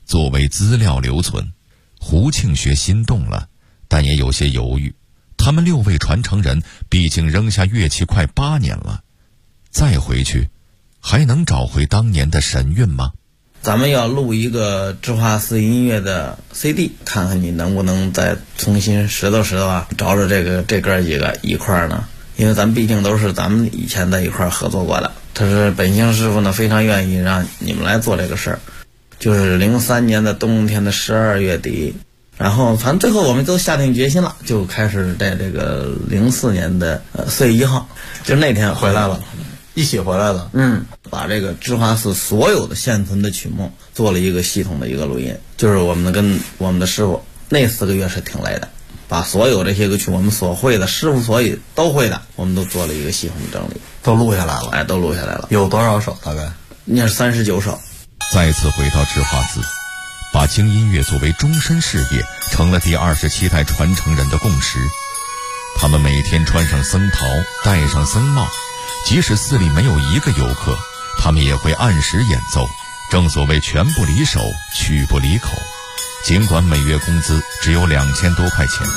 作为资料留存。胡庆学心动了，但也有些犹豫。他们6位传承人毕竟扔下乐器快8年了，再回去还能找回当年的神韵吗？ 咱们要录一个智化寺音乐的 CD， 看看你能不能再重新拾掇啊，找找这哥几个一块儿呢？因为咱们毕竟都是咱们以前在一块儿合作过的。他是本兴师傅呢，非常愿意让你们来做这个事儿。就是03年的冬天的12月底，然后反正最后我们都下定决心了，就开始在这个04年的4月1号，就那天回来了，一起回来了。 把这个智化寺所有的现存的曲目做了一个系统的一个录音，就是我们跟我们的师傅那4个月是挺累的，把所有这些个曲我们所会的师傅所以都会的，我们都做了一个系统的整理， 都录下来了。 都录下来了。 有多少首？大概那是39首。 再次回到智化寺，把京音乐作为终身事业成了第27代传承人的共识。他们每天穿上僧袍，戴上僧帽，即使寺里没有一个游客，他们也会按时演奏，正所谓拳不离手，曲不离口。尽管每月工资只有2000多块钱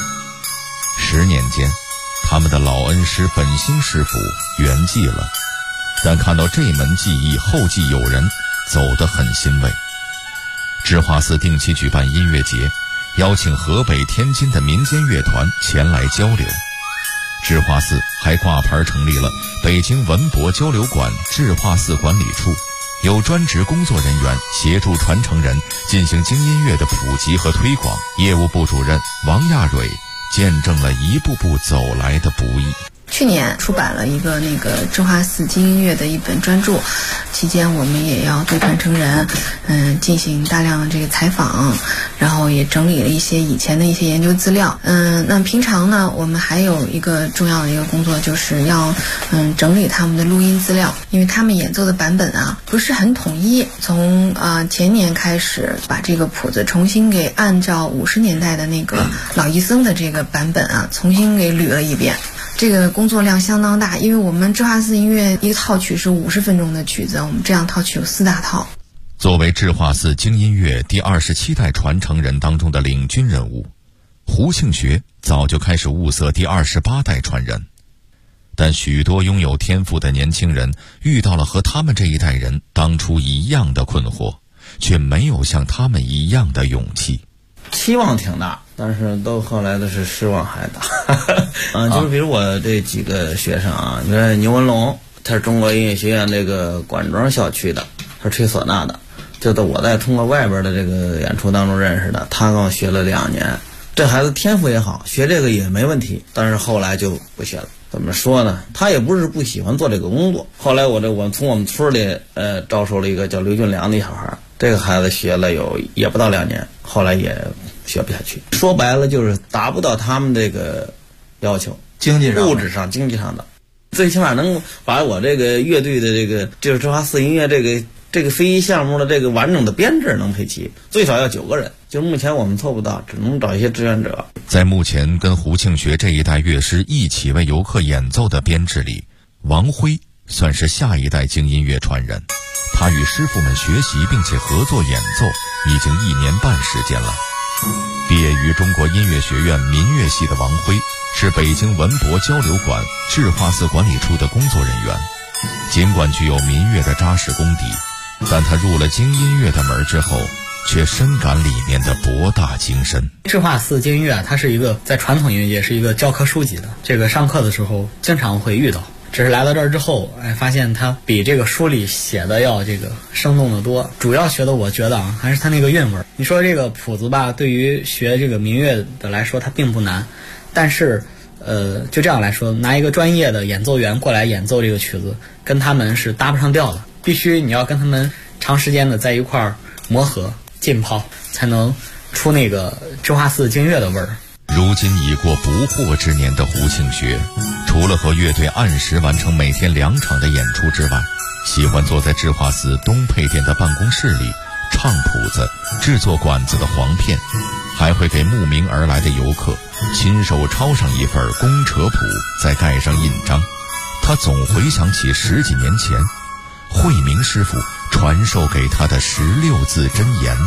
，10年间他们的老恩师本兴师傅圆寂了，但看到这门技艺后继有人，走得很欣慰。智化寺定期举办音乐节，邀请河北、天津的民间乐团前来交流。智化寺还挂牌成立了北京文博交流馆智化寺管理处，有专职工作人员协助传承人进行京音乐的普及和推广。业务部主任王亚蕊见证了一步步走来的不易。 去年出版了一个智化寺京音乐的一本专著，期间我们也要对传承人进行大量的这个采访，然后也整理了一些以前的一些研究资料。那平常呢，我们还有一个重要的一个工作，就是要整理他们的录音资料，因为他们演奏的版本啊不是很统一。从前年开始，把这个谱子重新给按照50年代的那个老艺僧的这个版本啊，重新给捋了一遍。这个工作量相当大，因为我们智化寺音乐一个套曲是50分钟的曲子，我们这样套曲有4大套。 作为智化寺京音乐第27代传承人当中的领军人物，胡庆学早就开始物色第28代传人，但许多拥有天赋的年轻人遇到了和他们这一代人当初一样的困惑，却没有像他们一样的勇气。 期望挺大，但是都后来的是失望还大。就是比如我这几个学生啊，你看牛文龙，他是中国音乐学院这个管庄校区的，他是吹唢呐的，这都我在通过外边的这个演出当中认识的，他跟我学了2年。这孩子天赋也好，学这个也没问题，但是后来就不学了。怎么说呢？他也不是不喜欢做这个工作。后来我从我们村里招收了一个叫刘俊良的小孩，这个孩子学了也不到2年，后来也学不下去。说白了就是达不到他们这个要求， 经济上、 物质上、经济上的，最起码能把我这个乐队的这个就是智化寺音乐这个非遗项目的这个完整的编制能配齐，最少要9个人。就目前我们做不到，只能找一些志愿者。 在目前跟胡庆学这一代乐师一起为游客演奏的编制里，王辉算是下一代京音乐传人。他与师傅们学习并且合作演奏已经1年半时间了。毕业于中国音乐学院民乐系的王辉，是北京文博交流馆智化寺管理处的工作人员。尽管具有民乐的扎实功底，但他入了京音乐的门之后，却深感里面的博大精深。 智化寺京音乐它是一个在传统音乐界是一个教科书级的，这个上课的时候经常会遇到，只是来到这儿之后发现它比这个书里写的要这个生动的多。主要学的我觉得还是它那个韵味。你说这个谱子吧，对于学这个民乐的来说它并不难，但是就这样来说，拿一个专业的演奏员过来演奏这个曲子，跟他们是搭不上调的，必须你要跟他们长时间的在一块儿磨合浸泡，才能出那个智化寺京乐的味儿。 如今已过不惑之年的胡庆学，除了和乐队按时完成每天2场的演出之外，喜欢坐在智化寺东配殿的办公室里唱谱子、制作管子的簧片，还会给慕名而来的游客亲手抄上一份公扯谱，再盖上印章。他总回想起10几年前慧明师傅传授给他的16字真言：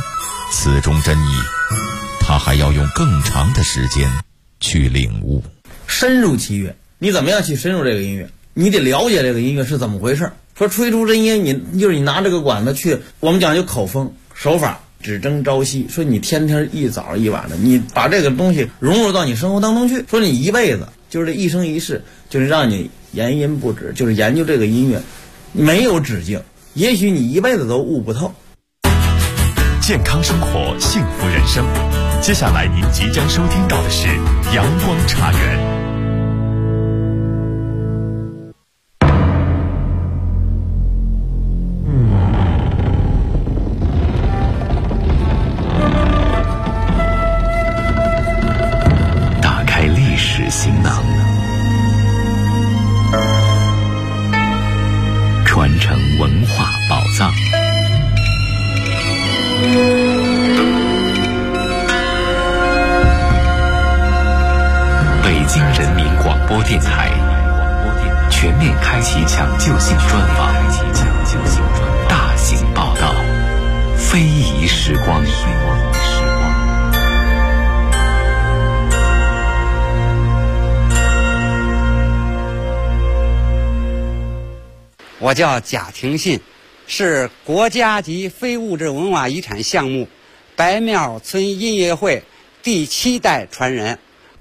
此中真意，他还要用更长的时间去领悟。 深入其乐，你怎么样去深入这个音乐？你得了解这个音乐是怎么回事。说吹出真音，你拿这个管子去，我们讲究口风手法，只争朝夕。说你天天一早一晚的，你把这个东西融入到你生活当中去。说你一辈子就是这一生一世，就是让你研音不止，就是研究这个音乐，没有止境。也许你一辈子都悟不透。 健康生活，幸福人生。接下来您即将收听到的是阳光茶园。 打开历史行囊，传承文化宝藏。北京人民广播电台全面开启抢救性专访，大型报道，非遗时光。 我叫贾廷信，是国家级非物质文化遗产项目白庙村音乐会第7代传人。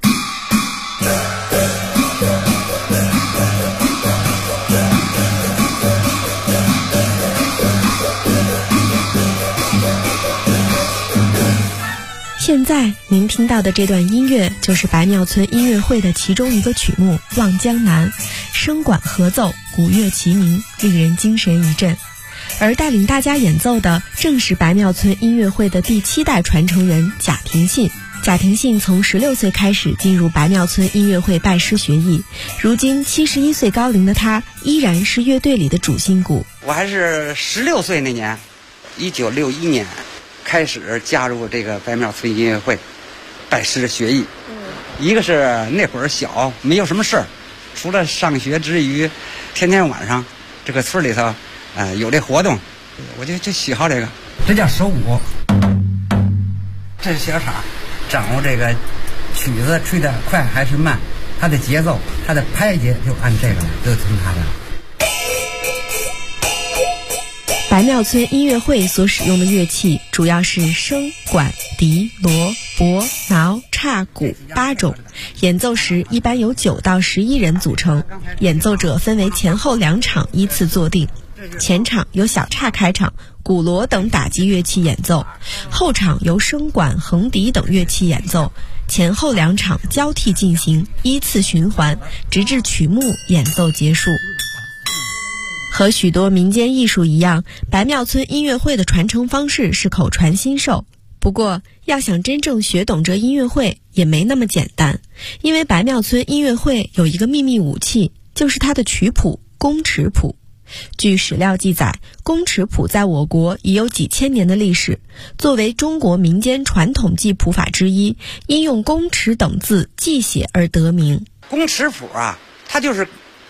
现在您听到的这段音乐就是白庙村音乐会的其中一个曲目《望江南》，声管合奏，鼓乐齐鸣，令人精神一振。而带领大家演奏的正是白庙村音乐会的第7代传承人贾廷信。贾廷信从16岁开始进入白庙村音乐会拜师学艺，如今71岁高龄的他依然是乐队里的主心骨。 我还是16岁那年，1961年开始加入这个白庙村音乐会，拜师学艺。一个是那会儿小，没有什么事儿，除了上学之余，天天晚上这个村里头，有这活动，我就喜好这个。这叫手鼓，这是小叉，掌握这个曲子吹得快还是慢，它的节奏，它的拍节就按这个，都听它的。 白庙村音乐会所使用的乐器主要是笙、管、笛、锣、钹、挠、叉、鼓8种，演奏时一般由9到11人组成，演奏者分为前后2场依次坐定。前场由小叉开场，鼓锣等打击乐器演奏，后场由笙管、横笛等乐器演奏，前后2场交替进行，依次循环，直至曲目演奏结束。和许多民间艺术一样，白庙村音乐会的传承方式是口传心授。不过，要想真正学懂这音乐会也没那么简单，因为白庙村音乐会有一个秘密武器，就是它的曲谱宫尺谱。据史料记载，宫尺谱在我国已有几千年的历史，作为中国民间传统记谱法之一，因用宫尺等字记写而得名。 宫尺谱啊，它就是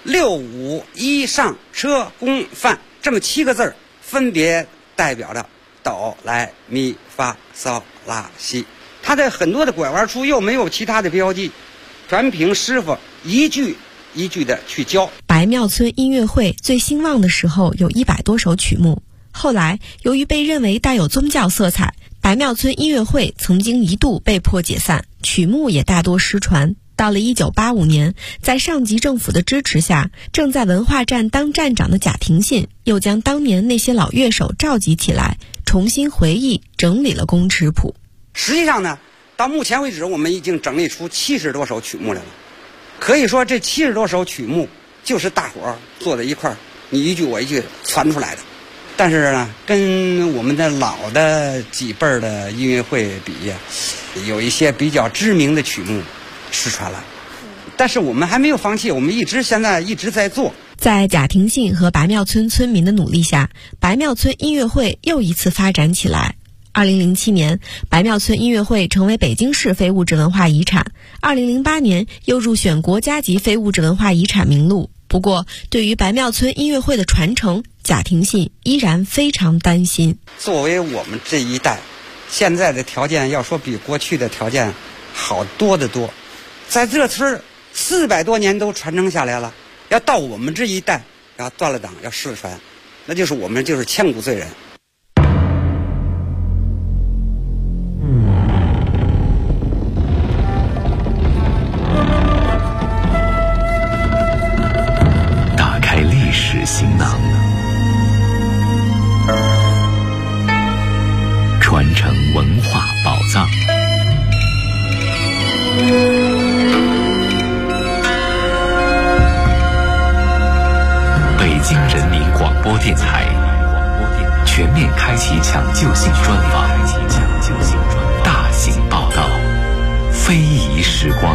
6、5、1上车宫范这么7个字，分别代表着哆来咪发嗦拉西。它的很多的拐弯处又没有其他的标记，全凭师傅一句一句的去教。 白庙村音乐会最兴旺的时候有100多首曲目，后来由于被认为带有宗教色彩，白庙村音乐会曾经一度被迫解散，曲目也大多失传。到了1985年，在上级政府的支持下，正在文化站当站长的贾廷信又将当年那些老乐手召集起来，重新回忆整理了宫尺谱。 实际上呢，到目前为止我们已经整理出70多首曲目来了。可以说这70多首曲目就是大伙儿坐在一块儿，你一句我一句传出来的。但是呢，跟我们的老的几辈儿的音乐会比，有一些比较知名的曲目失传了。但是我们还没有放弃，我们现在一直在做。 在贾廷信和白庙村村民的努力下，白庙村音乐会又一次发展起来。2007年，白庙村音乐会成为北京市非物质文化遗产。2008年又入选国家级非物质文化遗产名录。不过，对于白庙村音乐会的传承，贾廷信依然非常担心。 作为我们这一代现在的条件要说比过去的条件好多得多，在这村400多年都传承下来了，要到我们这一代要断了档要失传，那就是我们就是千古罪人。 打开历史行囊，传承文化宝藏。北京人民广播电台全面开启抢救性专访，大型报道，非遗时光。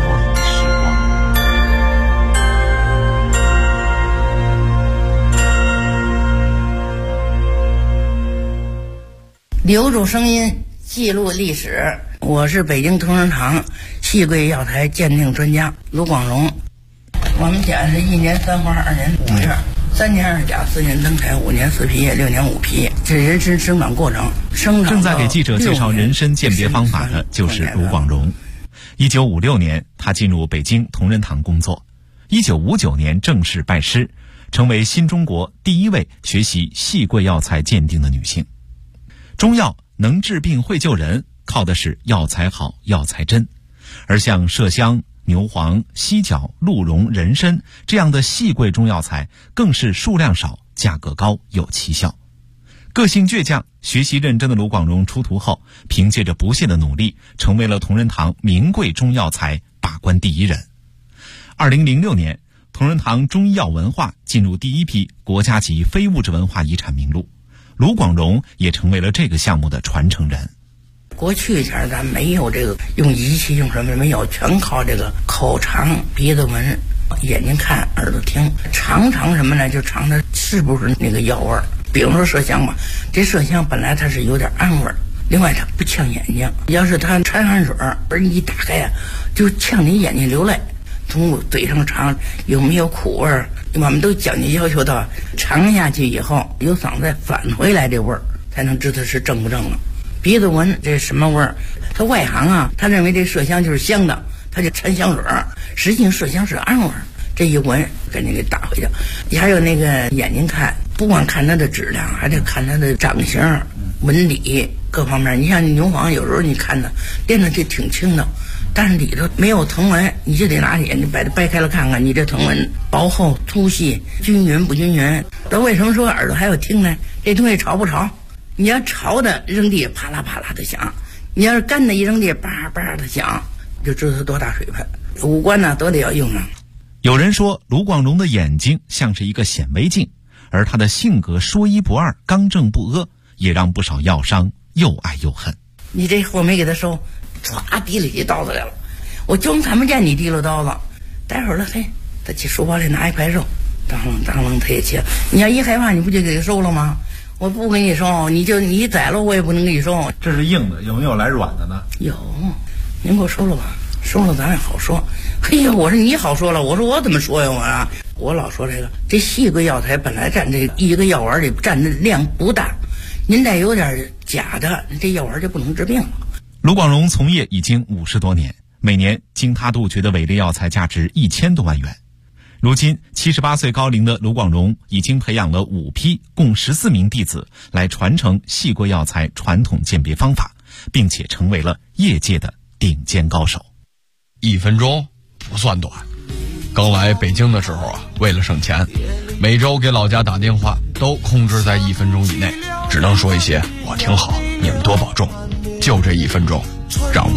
留住声音，记录历史。我是北京同仁堂戏桂药材鉴定专家卢广荣。我们家是1年3花2年5月，3年2甲4年登台5年4批6年5批，这人参生长过程。 正在给记者介绍人参鉴别方法的就是卢广荣。1956年，他进入北京同仁堂工作。1959年正式拜师，成为新中国第一位学习戏桂药材鉴定的女性。中药能治病会救人，靠的是药材好药材真，而像麝香、牛黄、犀角、鹿茸、人参这样的细贵中药材更是数量少、价格高、有奇效。个性倔强、学习认真的卢广荣出徒后，凭借着不懈的努力，成为了同仁堂名贵中药材把关第一人。2006年，同仁堂中医药文化进入第一批国家级非物质文化遗产名录，卢广荣也成为了这个项目的传承人。 过去前咱没有这个用仪器用什么没有，全靠这个口尝、鼻子闻、眼睛看、耳朵听，尝什么呢？就尝它是不是那个药味儿。比如说麝香吧，这麝香本来它是有点氨味儿，另外它不呛眼睛。要是它掺汗水而你一打开呀，就呛你眼睛流泪。从嘴上尝有没有苦味儿，我们都讲究要求到尝下去以后有嗓子返回来这味儿，才能知道是正不正了。鼻子闻这什么味儿？他外行啊，他认为这麝香就是香的，他就掺香水儿，实际上麝香是氨味儿。这一闻给你给打回去。还有那个眼睛看，不光看它的质量，还得看它的长形、纹理各方面。你像牛黄，有时候你看它练的就挺轻的，但是里头没有藤纹，你就得拿眼睛把它掰开了看看，你这藤纹薄厚、粗细、均匀不均匀。那为什么说耳朵还要听呢？这东西潮不潮？你要潮的扔地啪啦啪啦的响，你要是干的一扔地叭叭的响，就知道它多大水分。五官呢都得要用上。 有人说卢广荣的眼睛像是一个显微镜，而他的性格说一不二、刚正不阿，也让不少药商又爱又恨。 你这货没给他收，唰提了起刀子来了，我就看不见你提了刀子。待会儿了，嘿，他去书包里拿一块肉，当啷他也切。你要一害怕，你不就给他收了吗？我不给你收，你宰了我也不能给你收。 这是硬的，有没有来软的呢？ 有，您给我收了吧，收了咱也好说。嘿呀，我说你好说了，我说我怎么说呀？我老说这细桂药材本来占这一个药丸里占的量不大，您再有点假的，这药丸就不能治病了。 卢广荣从业已经50多年，每年经他杜绝的伪劣药材价值1000多万元。如今78岁高龄的卢广荣已经培养了5批共14名弟子来传承细桂药材传统鉴别方法，并且成为了业界的顶尖高手。 1分钟不算短，刚来北京的时候啊，为了省钱，每周给老家打电话都控制在1分钟以内，只能说一些我挺好，你们多保重，就这1分钟，让我